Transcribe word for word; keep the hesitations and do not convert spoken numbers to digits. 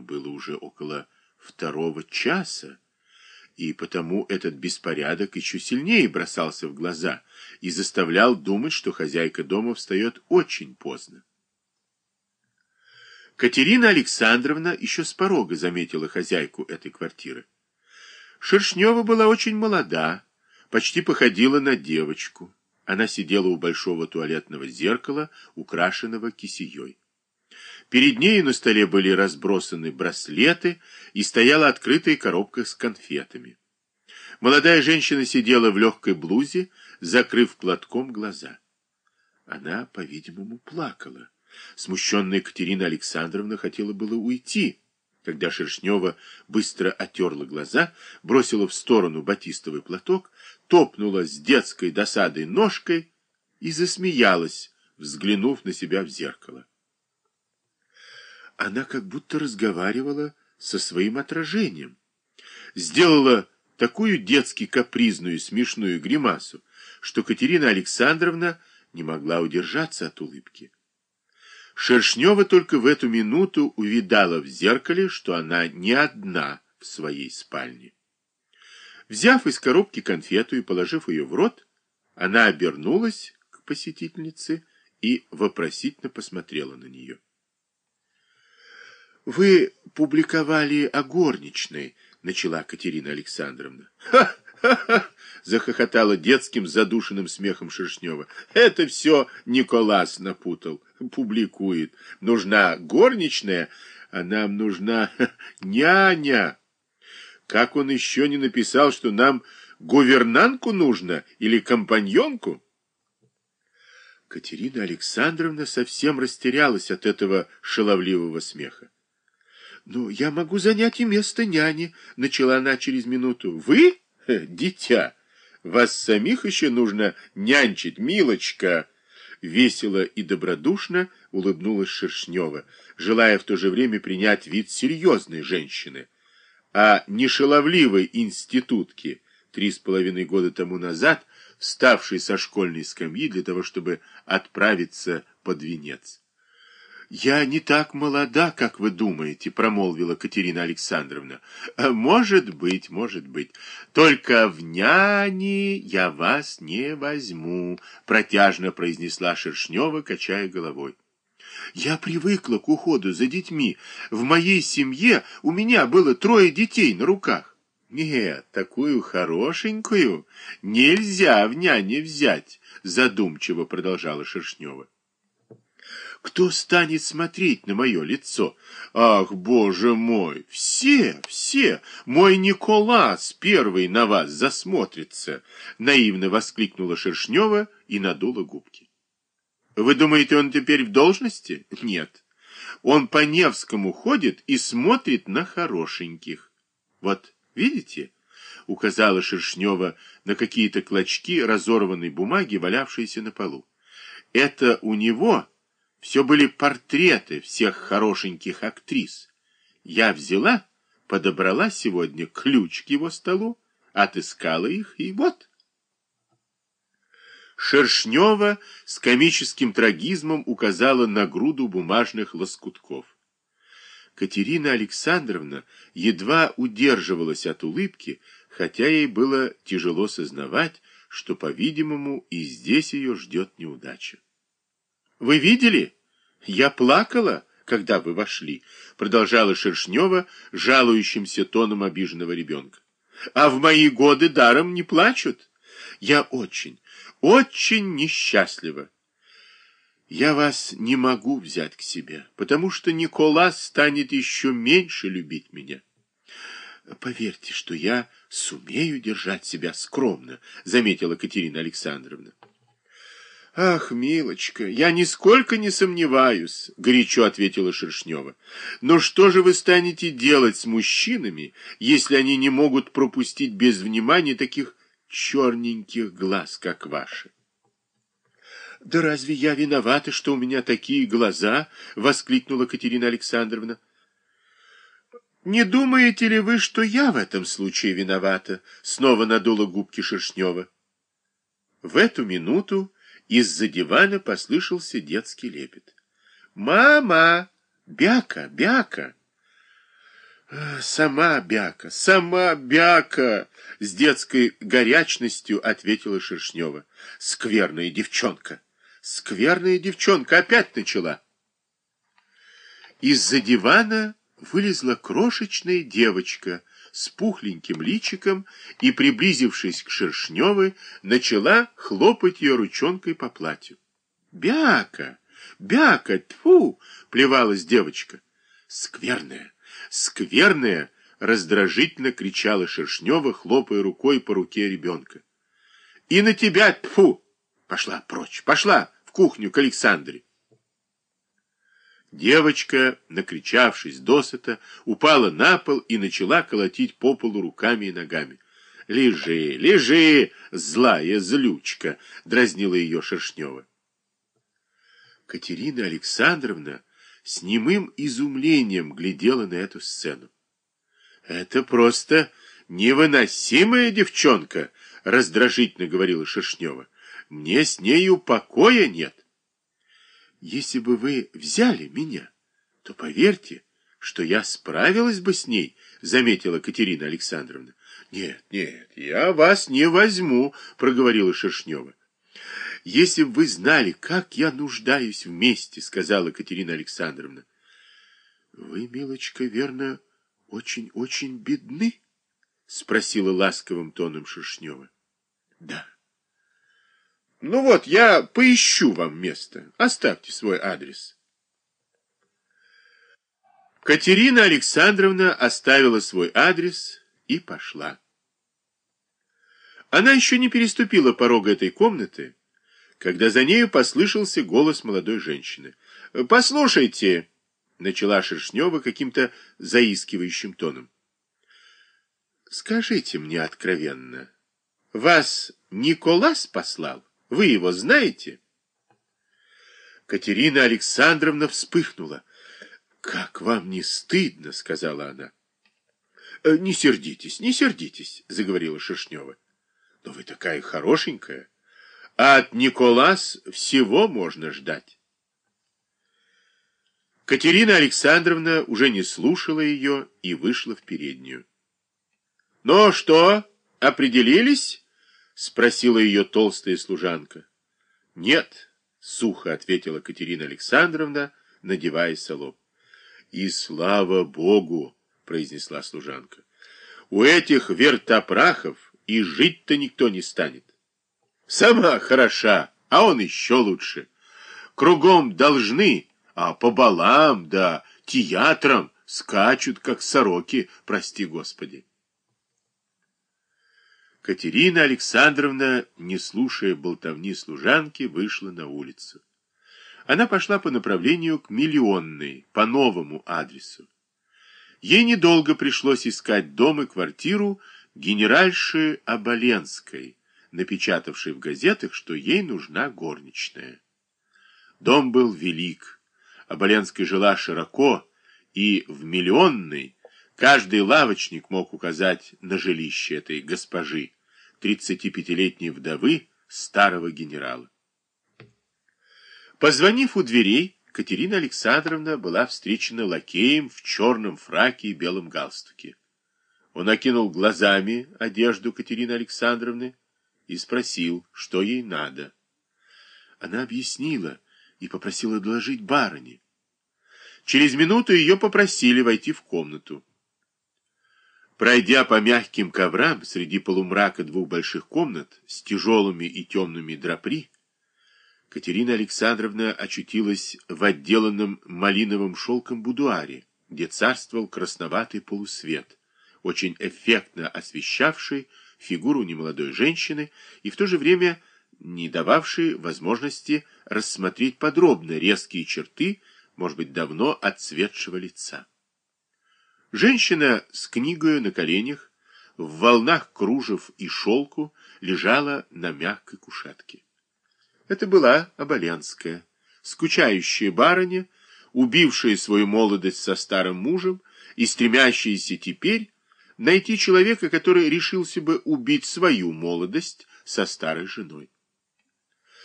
было уже около второго часа, и потому этот беспорядок еще сильнее бросался в глаза и заставлял думать, что хозяйка дома встает очень поздно. Катерина Александровна еще с порога заметила хозяйку этой квартиры. Шершнева была очень молода, почти походила на девочку. Она сидела у большого туалетного зеркала, украшенного кисеей. Перед ней на столе были разбросаны браслеты и стояла открытая коробка с конфетами. Молодая женщина сидела в легкой блузе, закрыв платком глаза. Она, по-видимому, плакала. Смущенная Катерина Александровна хотела было уйти, когда Шершнева быстро отерла глаза, бросила в сторону батистовый платок, топнула с детской досадой ножкой и засмеялась, взглянув на себя в зеркало. Она как будто разговаривала со своим отражением. Сделала такую детски капризную и смешную гримасу, что Катерина Александровна не могла удержаться от улыбки. Шершнева только в эту минуту увидала в зеркале, что она не одна в своей спальне. Взяв из коробки конфету и положив ее в рот, она обернулась к посетительнице и вопросительно посмотрела на нее. «Вы публиковали о горничной», — начала Катерина Александровна. «Ха-ха-ха!» — захохотала детским задушенным смехом Шершнева. «Это все Николас напутал. Публикует. Нужна горничная, а нам нужна няня. Как он еще не написал, что нам гувернантку нужно или компаньонку?» Катерина Александровна совсем растерялась от этого шаловливого смеха. «Ну, я могу занять и место няни», — начала она через минуту. «Вы? Хе, дитя! Вас самих еще нужно нянчить, милочка!» Весело и добродушно улыбнулась Шершнева, желая в то же время принять вид серьезной женщины, а не шаловливой институтки, три с половиной года тому назад, вставшей со школьной скамьи для того, чтобы отправиться под венец. «Я не так молода, как вы думаете», — промолвила Катерина Александровна. «Может быть, может быть. Только в няни я вас не возьму», — протяжно произнесла Шершнева, качая головой. «Я привыкла к уходу за детьми. В моей семье у меня было трое детей на руках». «Нет, такую хорошенькую нельзя в няне взять», — задумчиво продолжала Шершнева. «Кто станет смотреть на мое лицо? Ах, боже мой! Все, все! Мой Николас первый на вас засмотрится!» Наивно воскликнула Шершнева и надула губки. «Вы думаете, он теперь в должности? Нет. Он по Невскому ходит и смотрит на хорошеньких. Вот, видите?» Указала Шершнева на какие-то клочки разорванной бумаги, валявшиеся на полу. «Это у него...» Все были портреты всех хорошеньких актрис. Я взяла, подобрала сегодня ключ к его столу, отыскала их, и вот. Шершнева с комическим трагизмом указала на груду бумажных лоскутков. Катерина Александровна едва удерживалась от улыбки, хотя ей было тяжело сознавать, что, по-видимому, и здесь ее ждет неудача. «Вы видели? Я плакала, когда вы вошли», — продолжала Шершнева жалующимся тоном обиженного ребенка. «А в мои годы даром не плачут. Я очень, очень несчастлива. Я вас не могу взять к себе, потому что Николас станет еще меньше любить меня. Поверьте, что я сумею держать себя скромно», — заметила Катерина Александровна. «Ах, милочка, я нисколько не сомневаюсь», — горячо ответила Шершнева. «Но что же вы станете делать с мужчинами, если они не могут пропустить без внимания таких черненьких глаз, как ваши?» «Да разве я виновата, что у меня такие глаза?» — воскликнула Катерина Александровна. «Не думаете ли вы, что я в этом случае виновата?» — снова надула губки Шершнева. В эту минуту из-за дивана послышался детский лепет. «Мама! Бяка! Бяка!» Сама бяка, сама бяка, с детской горячностью ответила Шершнева. Скверная девчонка, скверная девчонка опять начала. Из-за дивана вылезла крошечная девочка с пухленьким личиком и, приблизившись к Шершневой, начала хлопать ее ручонкой по платью. «Бяка! Бяка! Тьфу!» — плевалась девочка. «Скверная! Скверная!» — раздражительно кричала Шершнева, хлопая рукой по руке ребенка. «И на тебя! Тьфу! Пошла прочь! Пошла в кухню к Александре!» Девочка, накричавшись досыта, упала на пол и начала колотить по полу руками и ногами. «Лежи, лежи, злая злючка!» — дразнила ее Шершнева. Катерина Александровна с немым изумлением глядела на эту сцену. «Это просто невыносимая девчонка!» — раздражительно говорила Шершнева. «Мне с нею покоя нет». «Если бы вы взяли меня, то поверьте, что я справилась бы с ней», — заметила Катерина Александровна. «Нет, нет, я вас не возьму», — проговорила Шершнева. «Если бы вы знали, как я нуждаюсь вместе», — сказала Катерина Александровна. «Вы, милочка, верно, очень-очень бедны?» — спросила ласковым тоном Шершнева. «Да». «Ну вот, я поищу вам место. Оставьте свой адрес». Катерина Александровна оставила свой адрес и пошла. Она еще не переступила порога этой комнаты, когда за нею послышался голос молодой женщины. «Послушайте», — начала Шершнева каким-то заискивающим тоном, — «скажите мне откровенно, вас Николас послал? Вы его знаете?» Катерина Александровна вспыхнула. «Как вам не стыдно?» — сказала она. «Не сердитесь, не сердитесь», — заговорила Шершнева. «Но вы такая хорошенькая, а от Николас всего можно ждать». Катерина Александровна уже не слушала ее и вышла в переднюю. «Ну что, определились?» — спросила ее толстая служанка. «Нет», — сухо ответила Катерина Александровна, надевая салоп. «И слава Богу!» — произнесла служанка. «У этих вертопрахов и жить-то никто не станет. Сама хороша, а он еще лучше. Кругом должны, а по балам да театрам скачут, как сороки, прости Господи». Катерина Александровна, не слушая болтовни служанки, вышла на улицу. Она пошла по направлению к Миллионной, по новому адресу. Ей недолго пришлось искать дом и квартиру генеральши Оболенской, напечатавшей в газетах, что ей нужна горничная. Дом был велик, Оболенская жила широко, и в Миллионной каждый лавочник мог указать на жилище этой госпожи, тридцатипятилетней вдовы старого генерала. Позвонив у дверей, Катерина Александровна была встречена лакеем в черном фраке и белом галстуке. Он окинул глазами одежду Катерины Александровны и спросил, что ей надо. Она объяснила и попросила доложить барыне. Через минуту ее попросили войти в комнату. Пройдя по мягким коврам среди полумрака двух больших комнат с тяжелыми и темными драпри, Катерина Александровна очутилась в отделанном малиновым шелком будуаре, где царствовал красноватый полусвет, очень эффектно освещавший фигуру немолодой женщины и в то же время не дававший возможности рассмотреть подробно резкие черты, может быть, давно отцветшего лица. Женщина с книгою на коленях, в волнах кружев и шелку, лежала на мягкой кушетке. Это была Оболенская, скучающая барыня, убившая свою молодость со старым мужем и стремящаяся теперь найти человека, который решился бы убить свою молодость со старой женой.